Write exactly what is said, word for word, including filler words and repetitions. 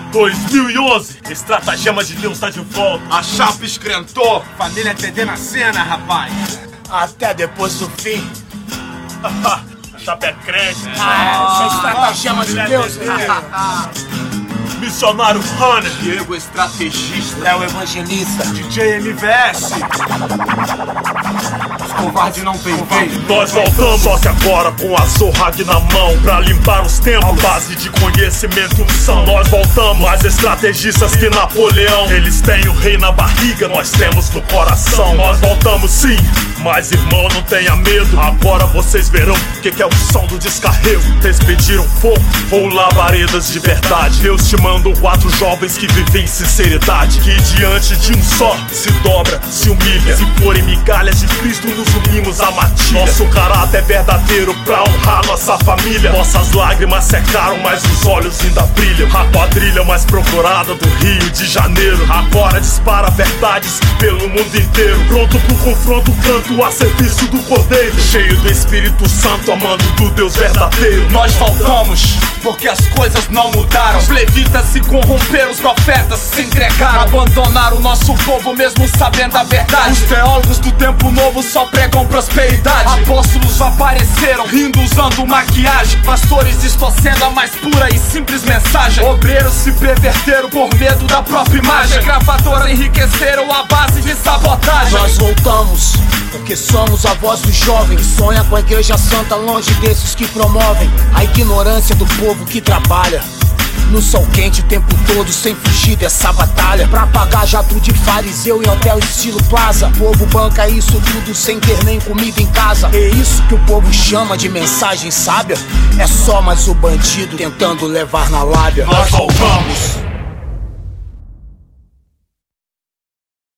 dois mil e onze, estratagema de Deus tá de volta. A chapa escrentou. Família T D na cena, rapaz. Até depois do fim. A chapa é crente. Ah, isso é estratagema de Deus. Missionário Hunter, Diego estrategista. Léo evangelista. D J M V S. Os covardes não tem vez. nós voltamos, só que agora com a Zohag na mão, pra limpar os tempos, base de conhecimento são. Nós voltamos, mais estrategistas que Napoleão. Eles têm o rei na barriga, nós temos no coração. Nós voltamos sim, mas irmão, não tenha medo. Agora vocês verão o que, que é o som do descarrego. Vocês pediram fogo ou labaredas de verdade? Deus te manda quatro jovens que vivem em sinceridade, que diante de um só se dobra, se humilha. Se forem migalhas de Cristo, nos unimos à matilha. Nosso caráter é verdadeiro pra honrar nossa família. Nossas lágrimas secaram, mas os olhos ainda brilham. A quadrilha mais procurada do Rio de Janeiro agora dispara verdades pelo mundo inteiro. Pronto pro confronto, canto a serviço do Cordeiro, cheio do Espírito Santo, amando do Deus verdadeiro. Nós faltamos porque as coisas não mudaram. Os levitas se corromperam, os profetas se entregaram, abandonaram o nosso povo mesmo sabendo a verdade. Os teólogos do tempo novo só pregam prosperidade. Apóstolos apareceram rindo usando maquiagem. Pastores distorcendo a mais pura e simples mensagem. Obreiros se perverteram por medo da própria imagem. Gravadoras enriqueceram a base de sabotagem. Nós voltamos porque somos a voz do jovem que sonha com a igreja santa, longe desses que promovem a ignorância do povo que trabalha no sol quente o tempo todo, sem fugir dessa batalha. Pra pagar jato de fariseu em hotel estilo plaza. O povo banca isso tudo sem ter nem comida em casa. É isso que o povo chama de mensagem sábia. É só mais o bandido tentando levar na lábia. Nós voltamos,